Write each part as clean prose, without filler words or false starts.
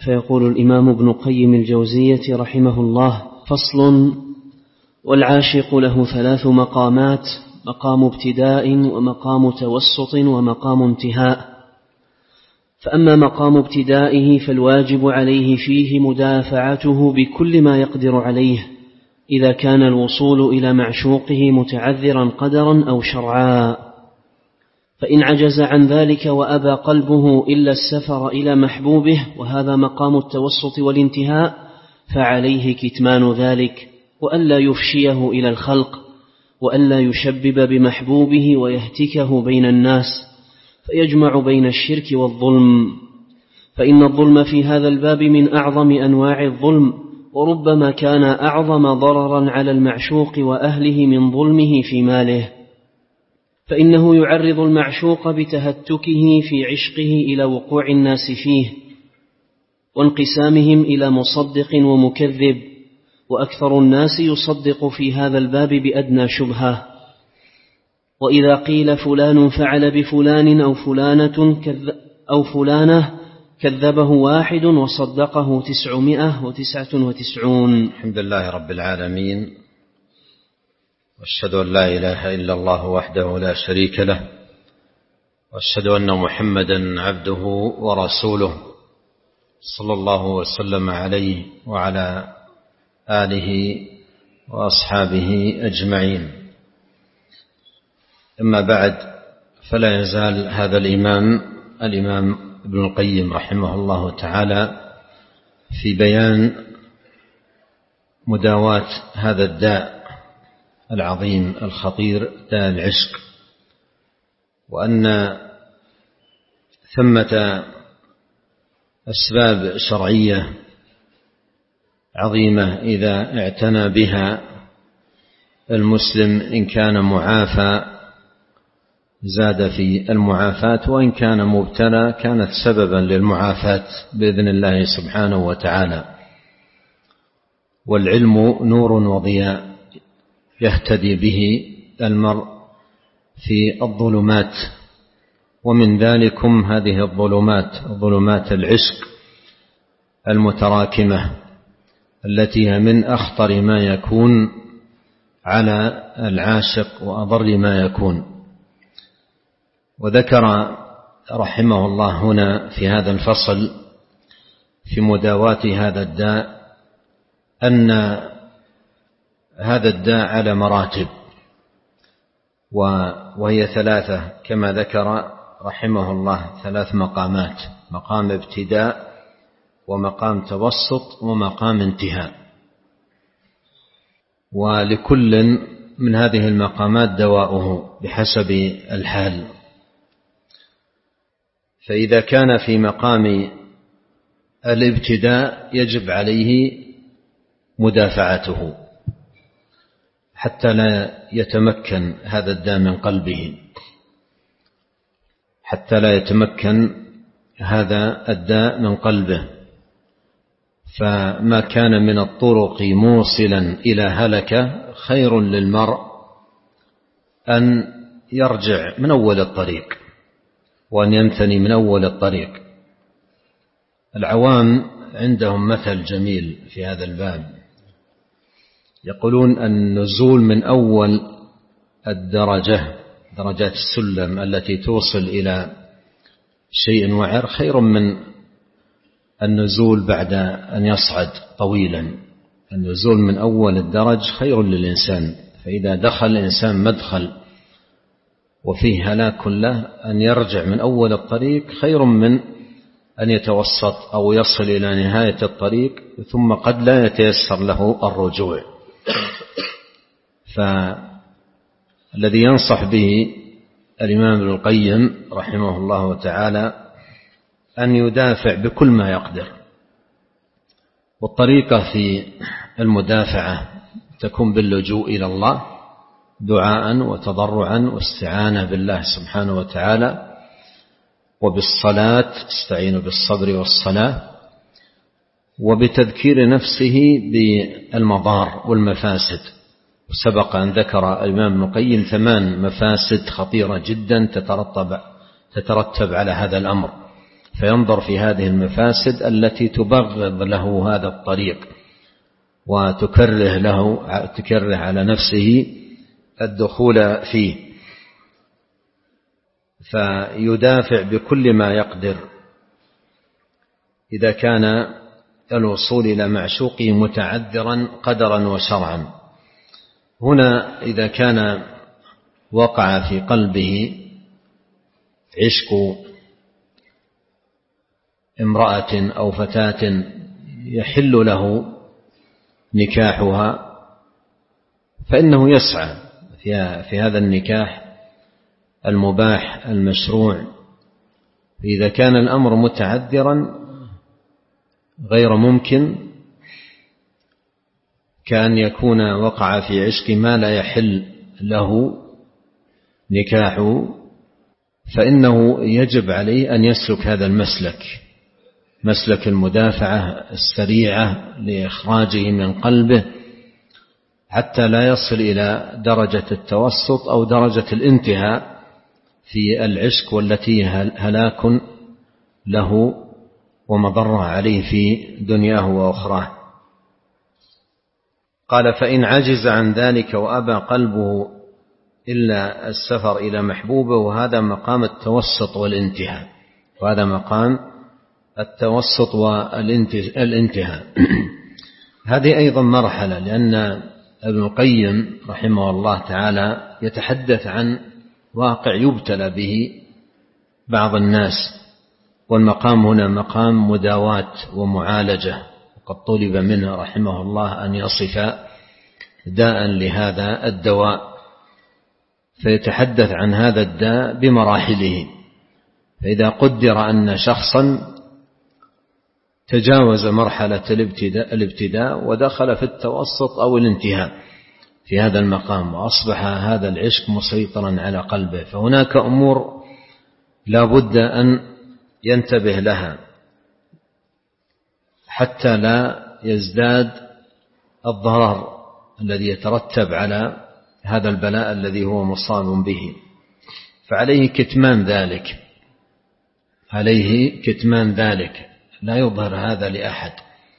فيقول الإمام ابن قيم الجوزية رحمه الله: فصل: والعاشق له 3 مقامات: مقام ابتداء، ومقام توسط، ومقام انتهاء. فأما مقام ابتدائه فالواجب عليه فيه مدافعته بكل ما يقدر عليه، إذا كان الوصول إلى معشوقه متعذرا قدرا أو شرعا. فإن عجز عن ذلك وأبى قلبه إلا السفر إلى محبوبه، وهذا مقام التوسط والانتهاء، فعليه كتمان ذلك، وألا يفشيه إلى الخلق، وألا يشبب بمحبوبه ويهتكه بين الناس، فيجمع بين الشرك والظلم، فإن الظلم في هذا الباب من أعظم أنواع الظلم، وربما كان أعظم ضررا على المعشوق وأهله من ظلمه في ماله، فإنه يعرض المعشوق بتهتكه في عشقه إلى وقوع الناس فيه، وانقسامهم إلى مصدق ومكذب، وأكثر الناس يصدق في هذا الباب بأدنى شبهة. وإذا قيل فلان فعل بفلان أو فلانة كذبه 1 وصدقه 999. الحمد لله رب العالمين، واشهد أن لا إله إلا الله وحده لا شريك له، واشهد أن محمدا عبده ورسوله، صلى الله وسلم عليه وعلى آله وأصحابه أجمعين. أما بعد، فلا يزال هذا الإمام ابن القيم رحمه الله تعالى في بيان مداواة هذا الداء العظيم الخطير، داء العشق، وأن ثمة أسباب شرعية عظيمة إذا اعتنى بها المسلم، إن كان معافى زاد في المعافاة، وإن كان مبتلى كانت سببا للمعافاة بإذن الله سبحانه وتعالى. والعلم نور وضياء يهتدي به المرء في الظلمات، ومن ذلكم هذه ظلمات العشق المتراكمة، التي هي من أخطر ما يكون على العاشق وأضر ما يكون. وذكر رحمه الله هنا في هذا الفصل في مداواة هذا الداء أن هذا الداء على مراتب، وهي 3 كما ذكر رحمه الله، 3 مقامات: مقام ابتداء، ومقام توسط، ومقام انتهاء. ولكل من هذه المقامات دواؤه بحسب الحال. فإذا كان في مقام الابتداء يجب عليه مدافعته حتى لا يتمكن هذا الداء من قلبه، حتى لا يتمكن هذا الداء من قلبه. فما كان من الطرق موصلا إلى هلكة خير للمرء أن يرجع من أول الطريق، وأن ينثني من أول الطريق. العوام عندهم مثل جميل في هذا الباب، يقولون النزول من أول درجات السلم التي توصل إلى شيء وعر خير من النزول بعد أن يصعد طويلا. النزول من أول الدرج خير للإنسان، فإذا دخل الإنسان مدخل وفيه هلاك له، أن يرجع من أول الطريق خير من أن يتوسط أو يصل إلى نهاية الطريق ثم قد لا يتيسر له الرجوع. فالذي ينصح به الإمام ابن القيم رحمه الله تعالى أن يدافع بكل ما يقدر. والطريقة في المدافعة تكون باللجوء إلى الله دعاء وتضرعا واستعانة بالله سبحانه وتعالى، وبالصلاة استعينوا بالصبر والصلاة، وبتذكير نفسه بالمضار والمفاسد. وسبق أن ذكر الإمام ابن القيم 8 مفاسد خطيرة جدا تترتب على هذا الأمر، فينظر في هذه المفاسد التي تبغض له هذا الطريق وتكره على نفسه الدخول فيه، فيدافع بكل ما يقدر إذا كان الوصول إلى معشوقه متعذرا قدرا وشرعا. هنا إذا كان وقع في قلبه عشق امرأة أو فتاة يحل له نكاحها، فإنه يسعى في هذا النكاح المباح المشروع. إذا كان الأمر متعذرا غير ممكن، كان يكون وقع في عشق ما لا يحل له نكاحه، فإنه يجب عليه أن يسلك هذا المسلك، مسلك المدافعة السريعة لإخراجه من قلبه حتى لا يصل إلى درجة التوسط أو درجة الانتهاء في العشق، والتي هلاك له ومضرة عليه في دنياه وأخراه. قال: فإن عجز عن ذلك وأبى قلبه إلا السفر إلى محبوبه، وهذا مقام التوسط والانتهاء، وهذا مقام التوسط والانتهاء. هذه أيضا مرحلة، لأن ابن القيم رحمه الله تعالى يتحدث عن واقع يبتلى به بعض الناس، والمقام هنا مقام مداواة ومعالجة، وقد طلب منه رحمه الله أن يصف داء لهذا الدواء، فيتحدث عن هذا الداء بمراحله. فإذا قدر أن شخصا تجاوز مرحلة الابتداء ودخل في التوسط أو الانتهاء في هذا المقام، وأصبح هذا العشق مسيطرا على قلبه، فهناك أمور لا بد أن ينتبه لها حتى لا يزداد الضرر الذي يترتب على هذا البلاء الذي هو مصاب به. فعليه كتمان ذلك، لا يظهر هذا لأحد.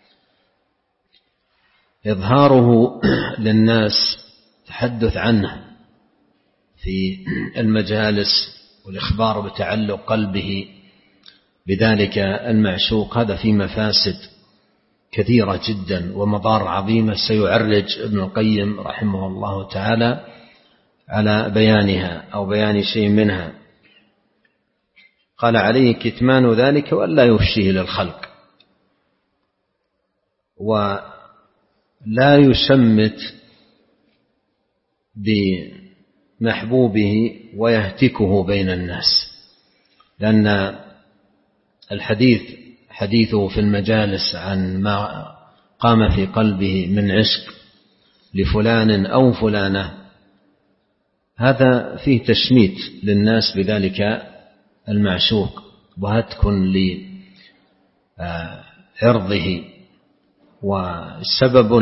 إظهاره للناس، تحدث عنه في المجالس والإخبار بتعلق قلبه بذلك المعشوق، هذا في مفاسد كثيرة جدا ومضار عظيمة سيعرج ابن القيم رحمه الله تعالى على بيانها أو بيان شيء منها. قال: عليه كتمان ذلك وألا يفشيه للخلق، ولا يشمت بمحبوبه ويهتكه بين الناس، لأن حديثه في المجالس عن ما قام في قلبه من عشق لفلان أو فلانة، هذا فيه تشميت للناس بذلك المعشوق وهتك لعرضه وسبب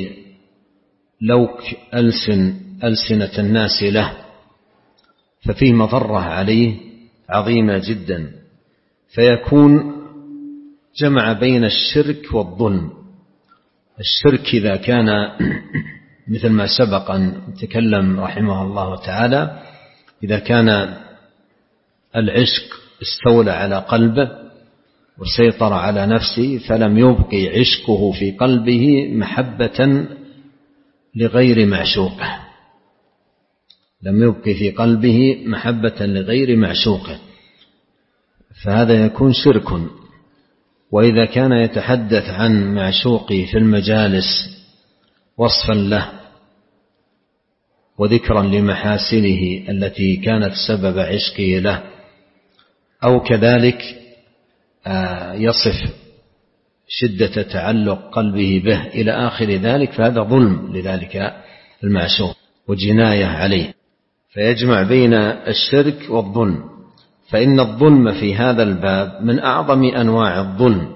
للوك ألسنة الناس له، ففيه مضرة عليه عظيمة جدا، فيكون جمع بين الشرك والظلم. الشرك إذا كان مثل ما سبق أن تكلم رحمه الله تعالى، إذا كان العشق استولى على قلبه وسيطر على نفسه، فلم يبقي عشقه في قلبه محبة لغير معشوقه، لم يبقي في قلبه محبة لغير معشوقه، فهذا يكون شرك. وإذا كان يتحدث عن معشوقه في المجالس وصفا له وذكرا لمحاسنه التي كانت سبب عشقه له، أو كذلك يصف شدة تعلق قلبه به إلى آخر ذلك، فهذا ظلم لذلك المعشوق وجناية عليه، فيجمع بين الشرك والظلم. فإن الظلم في هذا الباب من أعظم أنواع الظلم،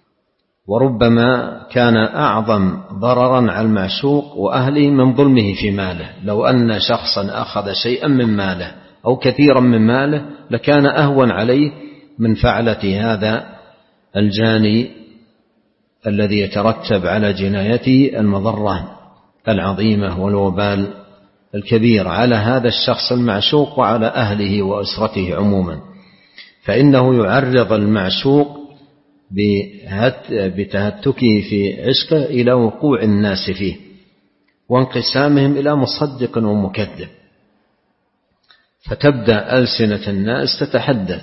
وربما كان أعظم ضررا على المعشوق وأهله من ظلمه في ماله. لو أن شخصا أخذ شيئا من ماله أو كثيرا من ماله لكان أهون عليه من فعلة هذا الجاني الذي يترتب على جنايته المضرة العظيمة والوبال الكبير على هذا الشخص المعشوق وعلى أهله وأسرته عموما، فإنه يعرض المعشوق بتهتكه في عشقه إلى وقوع الناس فيه وانقسامهم إلى مصدق ومكذب، فتبدأ ألسنة الناس تتحدث.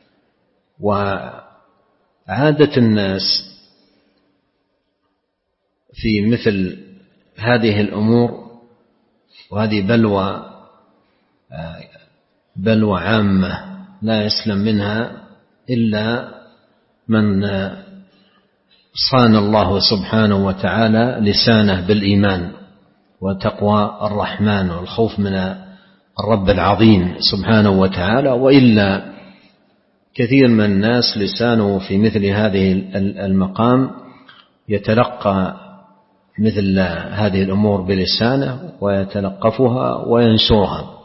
وعادة الناس في مثل هذه الأمور، وهذه بلوى عامة لا يسلم منها إلا من صان الله سبحانه وتعالى لسانه بالإيمان وتقوى الرحمن والخوف من الرب العظيم سبحانه وتعالى، وإلا كثير من الناس لسانه في مثل هذه المقام يتلقى مثل هذه الأمور بلسانه ويتلقفها وينشرها.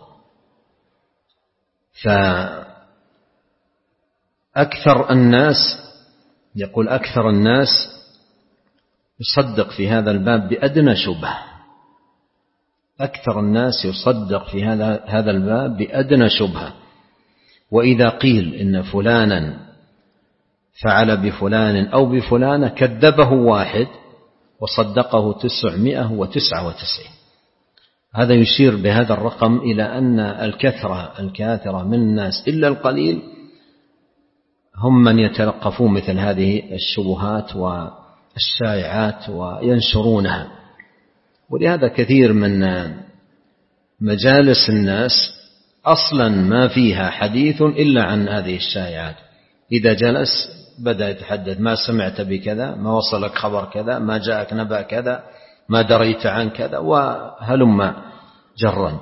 فأكثر الناس يقول أكثر الناس يصدق في هذا الباب بأدنى شبهة، أكثر الناس يصدق في هذا الباب بأدنى شبهة. وإذا قيل إن فلانا فعل بفلان أو بفلانة كذبه واحد وصدقه 999. هذا يشير بهذا الرقم إلى أن الكاثرة من الناس إلا القليل هم من يتلقفون مثل هذه الشبهات والشائعات وينشرونها. ولهذا كثير من مجالس الناس أصلا ما فيها حديث إلا عن هذه الشائعات. إذا جلس بدأ يتحدث: ما سمعت بكذا، ما وصلك خبر كذا، ما جاءك نبأ كذا، ما دريت عن كذا، وهلم جرا،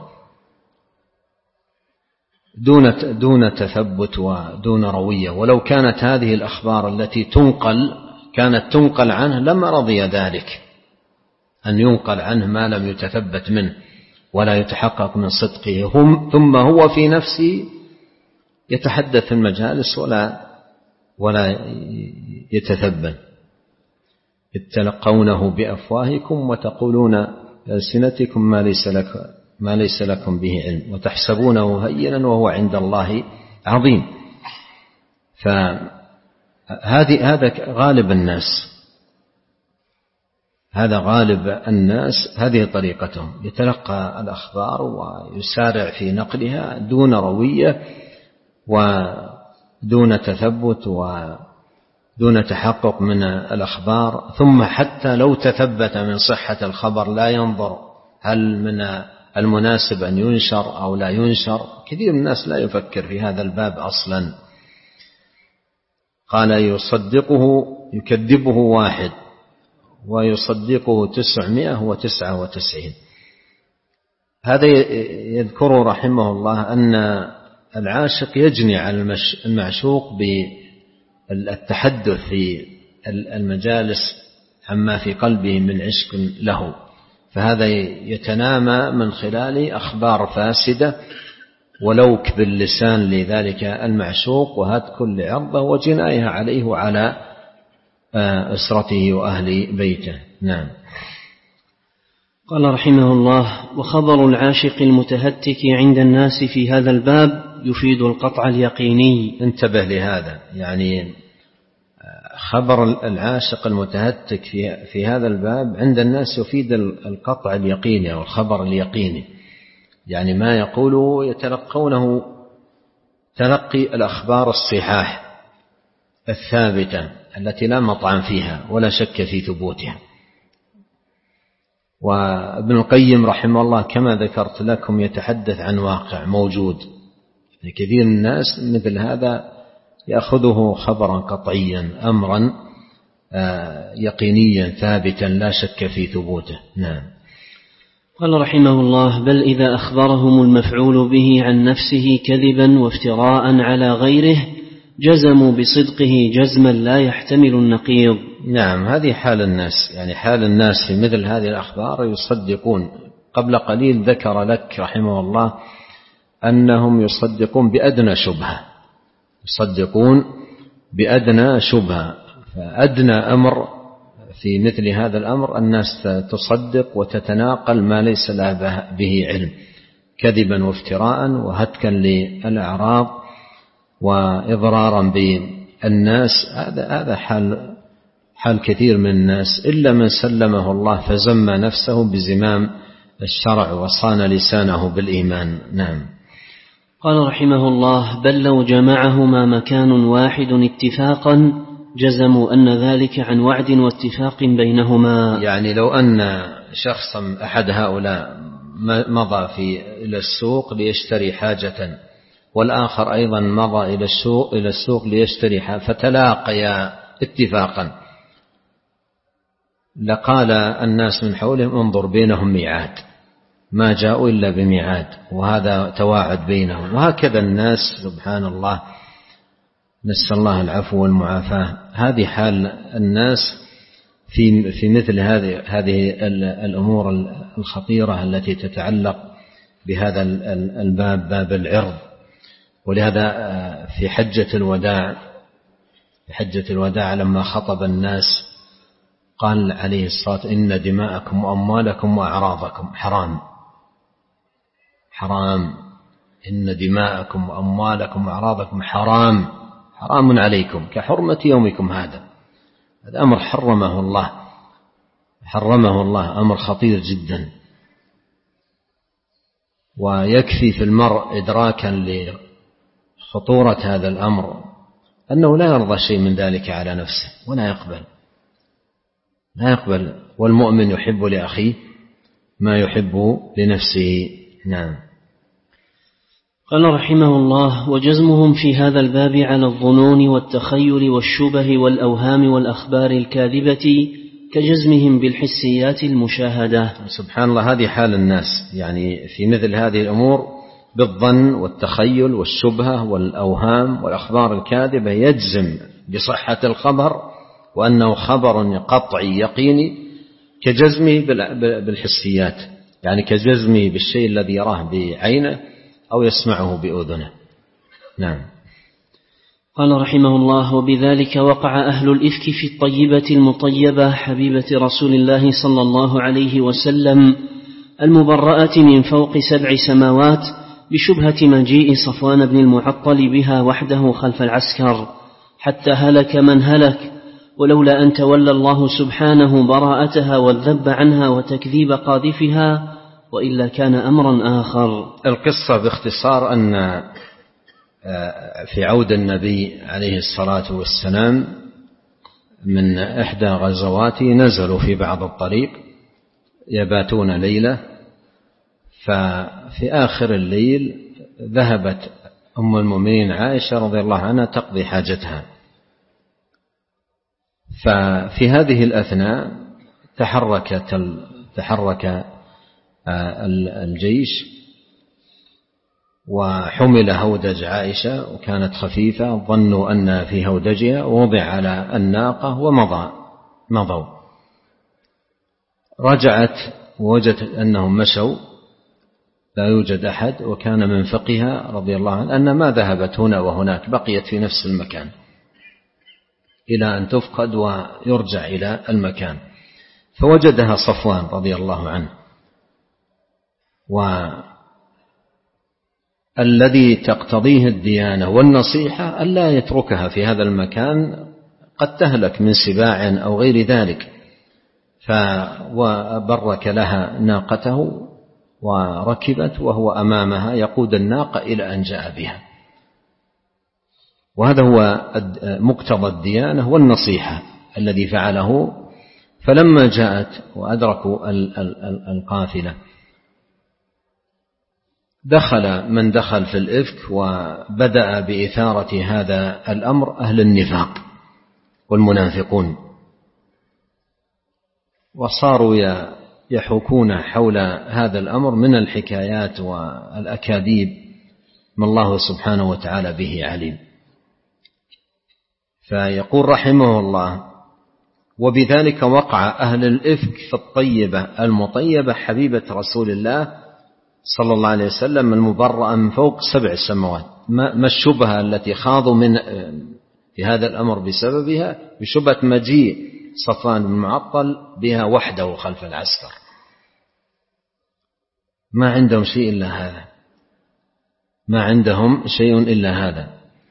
دون تثبت ودون روية. ولو كانت هذه الأخبار التي كانت تنقل عنه لما رضي ذلك أن ينقل عنه ما لم يتثبت منه ولا يتحقق من صدقه، ثم هو في نفسه يتحدث في المجالس ولا يتثبت. إذ تلقونه بأفواهكم وتقولون بألسنتكم ما ليس لكم به علم وتحسبونه هينا وهو عند الله عظيم. فهذا غالب الناس، هذه طريقتهم، يتلقى الأخبار ويسارع في نقلها دون روية ودون تثبت ودون تحقق من الأخبار. ثم حتى لو تثبت من صحة الخبر لا ينظر هل من المناسب أن ينشر أو لا ينشر. كثير من الناس لا يفكر في هذا الباب أصلا. قال يكذبه واحد ويصدقه 999. هذا يذكر رحمه الله أن العاشق يجني على المعشوق بالتحدث في المجالس عما في قلبه من عشق له، فهذا يتنامى من خلال أخبار فاسدة ولوك باللسان لذلك المعشوق وهتك لعرضه وجناية عليه وعلى أسرته وأهل بيته. نعم. قال رحمه الله: وخبر العاشق المتهتك عند الناس في هذا الباب يفيد القطع اليقيني. انتبه لهذا، يعني خبر العاشق المتهتك في هذا الباب عند الناس يفيد القطع اليقيني أو الخبر اليقيني، يعني ما يقوله يتلقونه تلقي الأخبار الصحاح الثابتة التي لا مطعن فيها ولا شك في ثبوتها. وابن القيم رحمه الله كما ذكرت لكم يتحدث عن واقع موجود، كثير من الناس مثل هذا يأخذه خبرا قطعيا، أمرا يقينيا ثابتا لا شك في ثبوته. نعم. قال رحمه الله: بل إذا أخبرهم المفعول به عن نفسه كذبا وافتراء على غيره جزموا بصدقه جزما لا يحتمل النقيض. نعم، هذه حال الناس، يعني حال الناس في مثل هذه الأخبار يصدقون. قبل قليل ذكر لك رحمه الله أنهم يصدقون بأدنى شبهة، يصدقون بأدنى شبهة. فأدنى أمر في مثل هذا الأمر الناس تصدق وتتناقل ما ليس لها به علم، كذبا وافتراء وهتكا للأعراض وإضرارا بالناس. هذا حال كثير من الناس، إلا من سلمه الله فزم نفسه بزمام الشرع وصان لسانه بالإيمان. نعم. قال رحمه الله: بل لو جمعهما مكان واحد اتفاقا جزموا أن ذلك عن وعد واتفاق بينهما. يعني لو أن شخصا أحد هؤلاء مضى إلى السوق ليشتري حاجة، والآخر أيضا مضى إلى السوق ليشتري حاجة، فتلاقيا اتفاقا، لقال الناس من حولهم: انظر بينهم ميعاد، ما جاءوا إلا بميعاد، وهذا تواعد بينهم. وهكذا الناس سبحان الله، نسأل الله العفو والمعافاة. هذه حال الناس في مثل هذه الأمور الخطيرة التي تتعلق بهذا الباب، باب العرض. ولهذا في حجة الوداع لما خطب الناس قال عليه الصلاة: إن دماءكم وأموالكم وأعراضكم حرام. إن دماءكم وأموالكم وأعراضكم حرام عليكم كحرمة يومكم هذا. هذا أمر حرمه الله، أمر خطير جدا. ويكفي في المرء إدراكا لخطورة هذا الأمر أنه لا يرضى شيء من ذلك على نفسه ولا يقبل. والمؤمن يحب لأخيه ما يحب لنفسه. نعم. قال رحمه الله: وجزمهم في هذا الباب على الظنون والتخيل والشبه والأوهام والأخبار الكاذبة كجزمهم بالحسيات المشاهدة. سبحان الله، هذه حال الناس يعني في مثل هذه الأمور، بالظن والتخيل والشبهة والأوهام والأخبار الكاذبة، يجزم بصحة الخبر وأنه خبر قطعي يقيني، كجزمه بالحسيات، يعني كجزمه بالشيء الذي يراه بعينه أو يسمعه بأذنه. نعم. قال رحمه الله: وبذلك وقع أهل الإفك في الطيبة المطيبة حبيبة رسول الله صلى الله عليه وسلم المبرأة من فوق 7 سماوات بشبهة مجيء صفوان بن المعطل بها وحده خلف العسكر حتى هلك من هلك، ولولا أن تولى الله سبحانه براءتها والذب عنها وتكذيب قاذفها، وإلا كان أمرا آخر. القصة باختصار أن في عود النبي عليه الصلاة والسلام من إحدى غزواته نزلوا في بعض الطريق يباتون ليلة، ففي آخر الليل ذهبت أم المؤمنين عائشة رضي الله عنها تقضي حاجتها. ففي هذه الأثناء تحرك الجيش وحمل هودج عائشة، وكانت خفيفة، ظنوا أن في هودجها، ووضع على الناقة ومضوا. رجعت ووجدت أنهم مشوا لا يوجد أحد، وكان من فقهها رضي الله عنه أن ما ذهبت هنا وهناك، بقيت في نفس المكان إلى أن تفقد ويرجع إلى المكان. فوجدها صفوان رضي الله عنه، والذي تقتضيه الديانة والنصيحة ألا يتركها في هذا المكان، قد تهلك من سباع أو غير ذلك. وبرك لها ناقته وركبت وهو أمامها يقود الناقة إلى أن جاء بها. وهذا هو مقتضى الديانة والنصيحة الذي فعله. فلما جاءت وأدركوا القافلة، دخل من دخل في الإفك، وبدأ بإثارة هذا الأمر أهل النفاق والمنافقون، وصاروا يحكون حول هذا الأمر من الحكايات والأكاذيب ما الله سبحانه وتعالى به عليم. فيقول رحمه الله: وبذلك وقع أهل الإفك في الطيبة المطيبة حبيبة رسول الله صلى الله عليه وسلم المبرأة من فوق 7 سماوات. ما الشبهة التي خاضوا من في هذا الأمر بسببها؟ بشبهة مجيء صفوان بن معطل بها وحده خلف العسكر. ما عندهم شيء إلا هذا، ما عندهم شيء إلا هذا.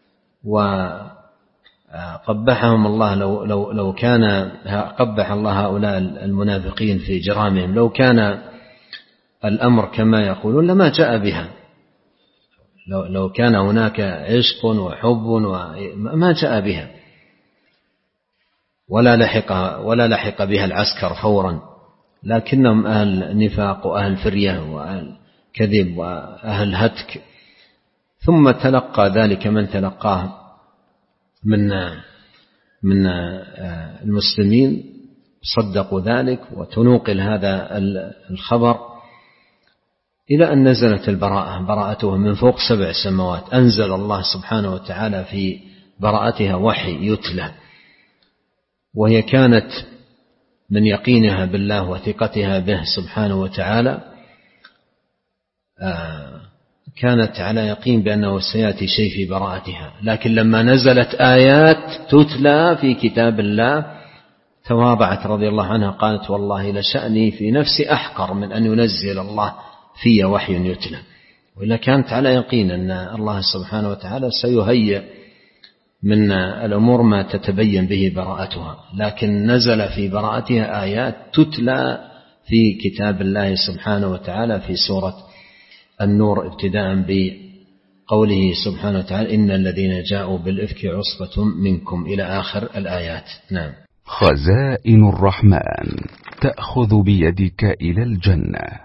وقبحهم الله لو كان قبح الله هؤلاء المنافقين في جرامهم. لو كان الأمر كما يقولون لما جاء بها، لو كان هناك عشق وحب ما جاء بها، ولا لحق بها العسكر فورا، لكنهم أهل نفاق وأهل فرية وأهل كذب وأهل هتك. ثم تلقى ذلك من تلقاه من المسلمين، صدقوا ذلك وتنوقل هذا الخبر إلى أن نزلت البراءة، براءته من فوق 7 سماوات. أنزل الله سبحانه وتعالى في براءتها وحي يتلى، وهي كانت من يقينها بالله وثقتها به سبحانه وتعالى، كانت على يقين بأنه سيأتي شيء في براءتها. لكن لما نزلت آيات تتلى في كتاب الله تواضعت رضي الله عنها، قالت والله لشأني في نفسي أحقر من أن ينزل الله في وحي يتلى. وإلا كانت على يقين أن الله سبحانه وتعالى سيهيئ من الأمور ما تتبين به براءتها، لكن نزل في براءتها آيات تتلى في كتاب الله سبحانه وتعالى في سورة النور، ابتداء بقوله سبحانه وتعالى إن الذين جاءوا بالإفك عصبة منكم إلى آخر الآيات. نعم. خزائن الرحمن تأخذ بيدك إلى الجنة.